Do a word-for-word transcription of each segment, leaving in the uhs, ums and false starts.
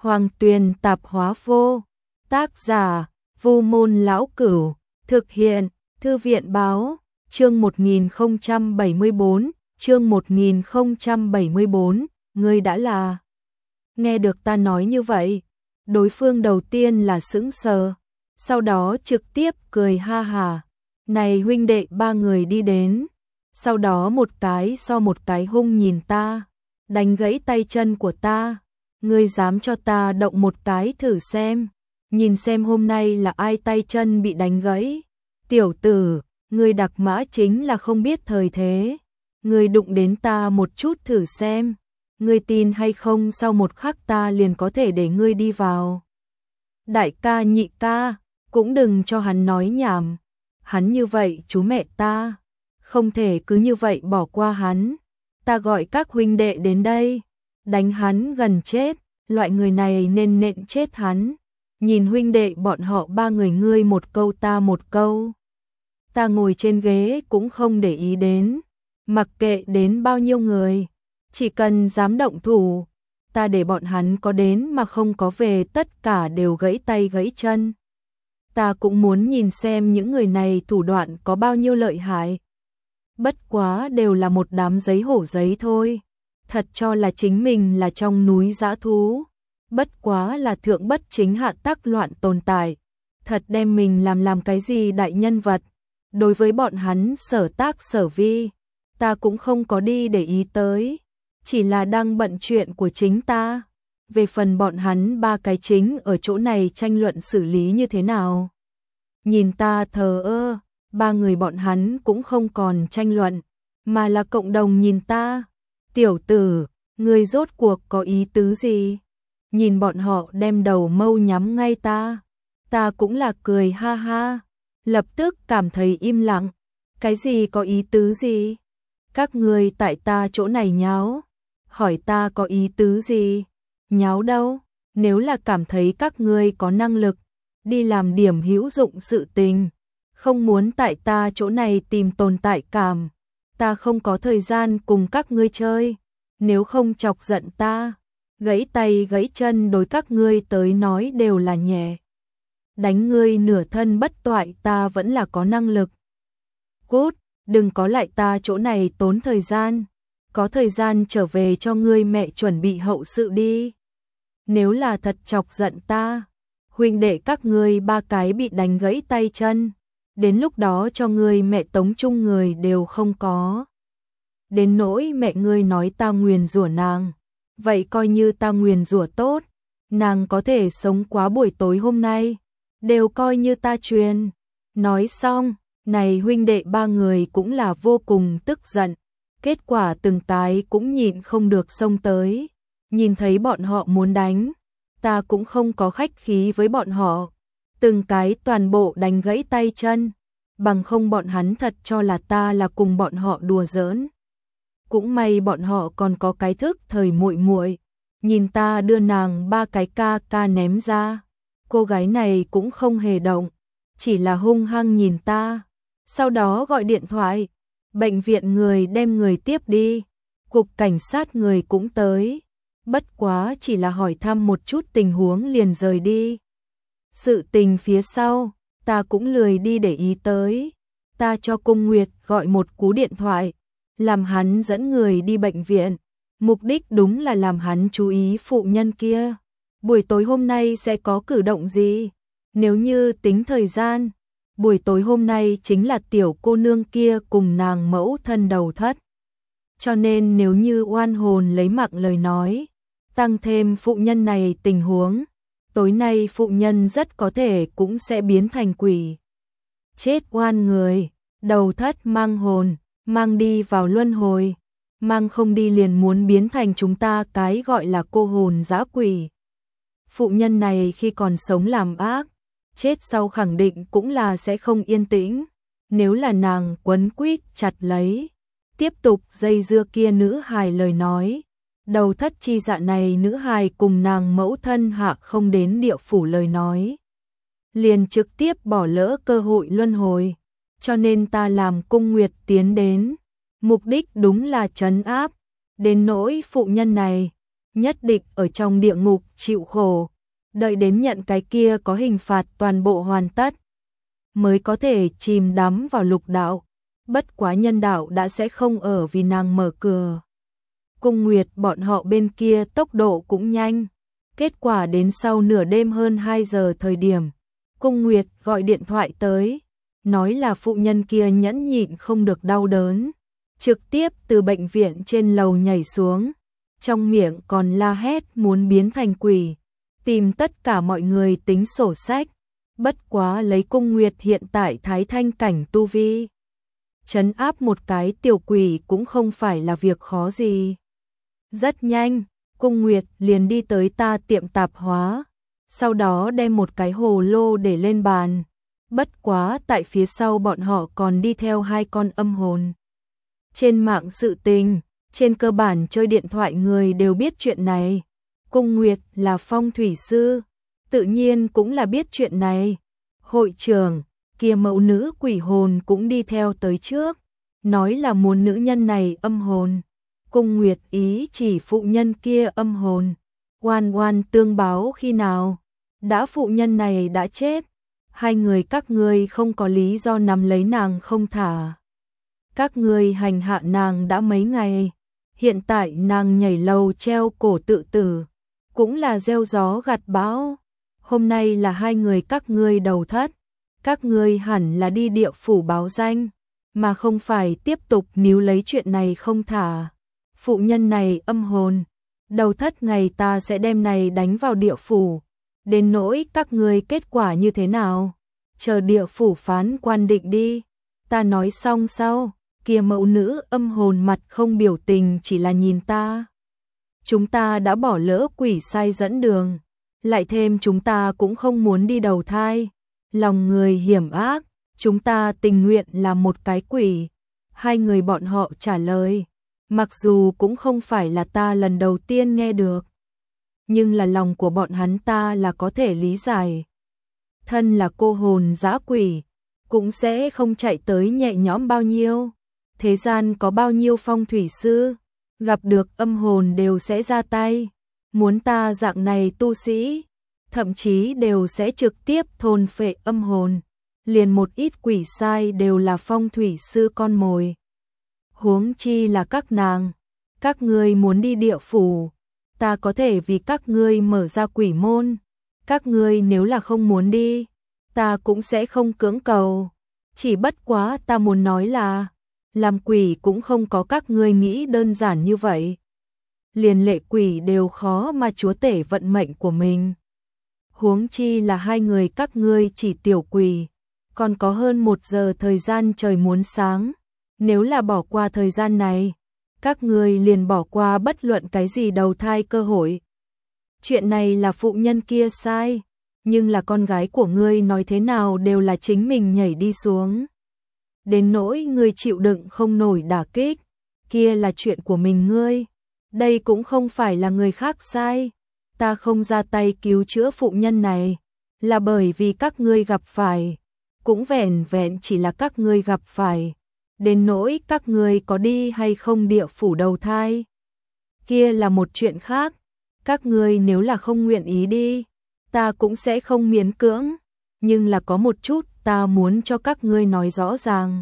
Hoàng Tuyền Tạp Hóa Vô. Tác giả: Vu Môn Lão Cửu. Thực hiện: Thư viện Báo. Chương một nghìn không trăm bảy mươi bốn, chương một nghìn không trăm bảy mươi bốn, ngươi đã là. Nghe được ta nói như vậy, đối phương đầu tiên là sững sờ, sau đó trực tiếp cười ha hả. Này huynh đệ, ba người đi đến, sau đó một cái so một cái hung nhìn ta, đánh gãy tay chân của ta. Ngươi dám cho ta động một cái thử xem, nhìn xem hôm nay là ai tay chân bị đánh gãy. Tiểu tử, ngươi đặc mã chính là không biết thời thế. Ngươi đụng đến ta một chút thử xem, ngươi tin hay không sau một khắc ta liền có thể để ngươi đi vào. Đại ca nhị ca, cũng đừng cho hắn nói nhảm. Hắn như vậy chú mẹ ta, không thể cứ như vậy bỏ qua hắn. Ta gọi các huynh đệ đến đây, đánh hắn gần chết, loại người này nên nện chết hắn. Nhìn huynh đệ bọn họ ba người, ngươi một câu ta một câu. Ta ngồi trên ghế cũng không để ý đến, mặc kệ đến bao nhiêu người, chỉ cần dám động thủ, ta để bọn hắn có đến mà không có về tất cả đều gãy tay gãy chân. Ta cũng muốn nhìn xem những người này thủ đoạn có bao nhiêu lợi hại. Bất quá đều là một đám giấy hổ giấy thôi, thật cho là chính mình là trong núi dã thú. Bất quá là thượng bất chính hạ tắc loạn tồn tại, thật đem mình làm làm cái gì đại nhân vật. Đối với bọn hắn sở tác sở vi, ta cũng không có đi để ý tới, chỉ là đang bận chuyện của chính ta. Về phần bọn hắn ba cái chính ở chỗ này tranh luận xử lý như thế nào, nhìn ta thờ ơ, ba người bọn hắn cũng không còn tranh luận, mà là cộng đồng nhìn ta. Tiểu tử, ngươi rốt cuộc có ý tứ gì? Nhìn bọn họ đem đầu mâu nhắm ngay ta, ta cũng là cười ha ha, lập tức cảm thấy im lặng. Cái gì có ý tứ gì? Các ngươi tại ta chỗ này nháo, hỏi ta có ý tứ gì? Nháo đâu? Nếu là cảm thấy các ngươi có năng lực, đi làm điểm hữu dụng sự tình, không muốn tại ta chỗ này tìm tồn tại cảm, ta không có thời gian cùng các ngươi chơi. Nếu không chọc giận ta, gãy tay gãy chân đối các ngươi tới nói đều là nhẹ. Đánh ngươi nửa thân bất toại ta vẫn là có năng lực. Cút, đừng có lại ta chỗ này tốn thời gian, có thời gian trở về cho ngươi mẹ chuẩn bị hậu sự đi. Nếu là thật chọc giận ta, huynh đệ các ngươi ba cái bị đánh gãy tay chân, đến lúc đó cho ngươi mẹ tống chung người đều không có. Đến nỗi mẹ ngươi nói ta nguyền rủa nàng, vậy coi như ta nguyền rủa tốt, nàng có thể sống quá buổi tối hôm nay, đều coi như ta truyền. Nói xong, này huynh đệ ba người cũng là vô cùng tức giận, kết quả từng cái cũng nhịn không được xông tới. Nhìn thấy bọn họ muốn đánh, ta cũng không có khách khí với bọn họ, từng cái toàn bộ đánh gãy tay chân, bằng không bọn hắn thật cho là ta là cùng bọn họ đùa giỡn. Cũng may bọn họ còn có cái thức thời muội muội, nhìn ta đưa nàng ba cái ca ca ném ra, cô gái này cũng không hề động, chỉ là hung hăng nhìn ta, sau đó gọi điện thoại, bệnh viện người đem người tiếp đi, cục cảnh sát người cũng tới, bất quá chỉ là hỏi thăm một chút tình huống liền rời đi. Sự tình phía sau, ta cũng lười đi để ý tới, ta cho Cung Nguyệt gọi một cú điện thoại, làm hắn dẫn người đi bệnh viện, mục đích đúng là làm hắn chú ý phụ nhân kia. Buổi tối hôm nay sẽ có cử động gì? Nếu như tính thời gian, buổi tối hôm nay chính là tiểu cô nương kia cùng nàng mẫu thân đầu thất. Cho nên nếu như oan hồn lấy mạng lời nói, tăng thêm phụ nhân này tình huống, tối nay phụ nhân rất có thể cũng sẽ biến thành quỷ. Chết oan người, đầu thất mang hồn, mang đi vào luân hồi, mang không đi liền muốn biến thành chúng ta cái gọi là cô hồn dã quỷ. Phụ nhân này khi còn sống làm ác, chết sau khẳng định cũng là sẽ không yên tĩnh. Nếu là nàng quấn quýt chặt lấy, tiếp tục dây dưa kia nữ hài lời nói, đầu thất chi dạ này nữ hài cùng nàng mẫu thân hạ không đến địa phủ lời nói, liền trực tiếp bỏ lỡ cơ hội luân hồi. Cho nên ta làm Cung Nguyệt tiến đến, mục đích đúng là trấn áp. Đến nỗi phụ nhân này, nhất định ở trong địa ngục chịu khổ, đợi đến nhận cái kia có hình phạt toàn bộ hoàn tất, mới có thể chìm đắm vào lục đạo. Bất quá nhân đạo đã sẽ không ở vì nàng mở cửa. Cung Nguyệt bọn họ bên kia tốc độ cũng nhanh. Kết quả đến sau nửa đêm hơn hai giờ thời điểm, Cung Nguyệt gọi điện thoại tới, nói là phụ nhân kia nhẫn nhịn không được đau đớn, trực tiếp từ bệnh viện trên lầu nhảy xuống, trong miệng còn la hét muốn biến thành quỷ, tìm tất cả mọi người tính sổ sách. Bất quá lấy Cung Nguyệt hiện tại thái thanh cảnh tu vi, trấn áp một cái tiểu quỷ cũng không phải là việc khó gì. Rất nhanh, Cung Nguyệt liền đi tới ta tiệm tạp hóa, sau đó đem một cái hồ lô để lên bàn. Bất quá tại phía sau bọn họ còn đi theo hai con âm hồn. Trên mạng sự tình, trên cơ bản chơi điện thoại người đều biết chuyện này. Cung Nguyệt là phong thủy sư, tự nhiên cũng là biết chuyện này. Hội trưởng, kia mẫu nữ quỷ hồn cũng đi theo tới trước, nói là muốn nữ nhân này âm hồn. Cung Nguyệt ý chỉ phụ nhân kia âm hồn. Oan oan tương báo khi nào? Đã phụ nhân này đã chết, hai người các ngươi không có lý do nắm lấy nàng không thả. Các ngươi hành hạ nàng đã mấy ngày, hiện tại nàng nhảy lầu treo cổ tự tử, cũng là gieo gió gặt bão. Hôm nay là hai người các ngươi đầu thất, các ngươi hẳn là đi địa phủ báo danh, mà không phải tiếp tục níu lấy chuyện này không thả. Phụ nhân này âm hồn, đầu thất ngày ta sẽ đem này đánh vào địa phủ, đến nỗi các ngươi kết quả như thế nào, chờ địa phủ phán quan định đi. Ta nói xong sau, kia mẫu nữ âm hồn mặt không biểu tình chỉ là nhìn ta. Chúng ta đã bỏ lỡ quỷ sai dẫn đường, lại thêm chúng ta cũng không muốn đi đầu thai, lòng người hiểm ác, chúng ta tình nguyện là một cái quỷ. Hai người bọn họ trả lời, mặc dù cũng không phải là ta lần đầu tiên nghe được, nhưng là lòng của bọn hắn ta là có thể lý giải. Thân là cô hồn dã quỷ, cũng sẽ không chạy tới nhẹ nhõm bao nhiêu. Thế gian có bao nhiêu phong thủy sư, gặp được âm hồn đều sẽ ra tay. Muốn ta dạng này tu sĩ, thậm chí đều sẽ trực tiếp thôn phệ âm hồn. Liền một ít quỷ sai đều là phong thủy sư con mồi. Huống chi là các nàng, các ngươi muốn đi địa phủ, ta có thể vì các ngươi mở ra quỷ môn. Các ngươi nếu là không muốn đi, ta cũng sẽ không cưỡng cầu. Chỉ bất quá ta muốn nói là, làm quỷ cũng không có các ngươi nghĩ đơn giản như vậy. Liền lệ quỷ đều khó mà chúa tể vận mệnh của mình. Huống chi là hai người các ngươi chỉ tiểu quỷ, còn có hơn một giờ thời gian trời muốn sáng. Nếu là bỏ qua thời gian này, các ngươi liền bỏ qua bất luận cái gì đầu thai cơ hội. Chuyện này là phụ nhân kia sai, nhưng là con gái của ngươi nói thế nào đều là chính mình nhảy đi xuống. Đến nỗi ngươi chịu đựng không nổi đả kích, kia là chuyện của mình ngươi. Đây cũng không phải là người khác sai. Ta không ra tay cứu chữa phụ nhân này, là bởi vì các ngươi gặp phải, cũng vẻn vẹn chỉ là các ngươi gặp phải. Đến nỗi các ngươi có đi hay không địa phủ đầu thai, kia là một chuyện khác. Các ngươi nếu là không nguyện ý đi, ta cũng sẽ không miễn cưỡng, nhưng là có một chút ta muốn cho các ngươi nói rõ ràng.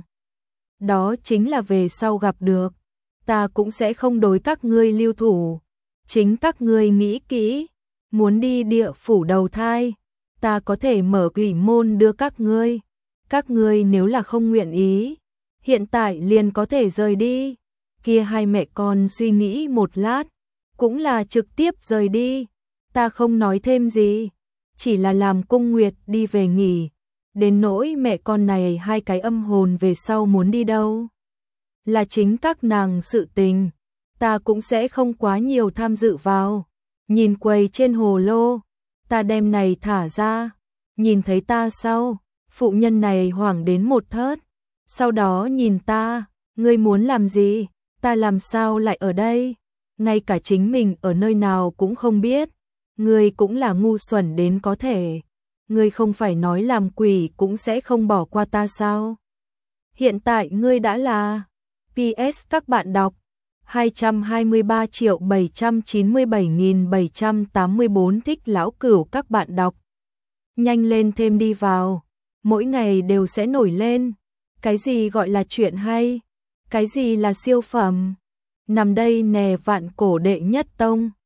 Đó chính là về sau gặp được, ta cũng sẽ không đối các ngươi lưu thủ. Chính các ngươi nghĩ kỹ, muốn đi địa phủ đầu thai, ta có thể mở quỷ môn đưa các ngươi. Các ngươi nếu là không nguyện ý, hiện tại liền có thể rời đi. Kia hai mẹ con suy nghĩ một lát, cũng là trực tiếp rời đi. Ta không nói thêm gì, chỉ là làm Cung Nguyệt đi về nghỉ. Đến nỗi mẹ con này hai cái âm hồn về sau muốn đi đâu, là chính các nàng sự tình, ta cũng sẽ không quá nhiều tham dự vào. Nhìn quầy trên hồ lô, ta đem này thả ra, nhìn thấy ta sau, phụ nhân này hoảng đến một thớt, sau đó nhìn ta, ngươi muốn làm gì, ta làm sao lại ở đây, ngay cả chính mình ở nơi nào cũng không biết, ngươi cũng là ngu xuẩn đến có thể, ngươi không phải nói làm quỷ cũng sẽ không bỏ qua ta sao? Hiện tại ngươi đã là. pê ét các bạn đọc hai trăm hai mươi ba triệu bảy trăm chín mươi bảy nghìn bảy trăm tám mươi bốn thích lão cửu các bạn đọc. Nhanh lên thêm đi vào, mỗi ngày đều sẽ nổi lên. Cái gì gọi là chuyện hay? Cái gì là siêu phẩm? Nằm đây nè vạn cổ đệ nhất tông.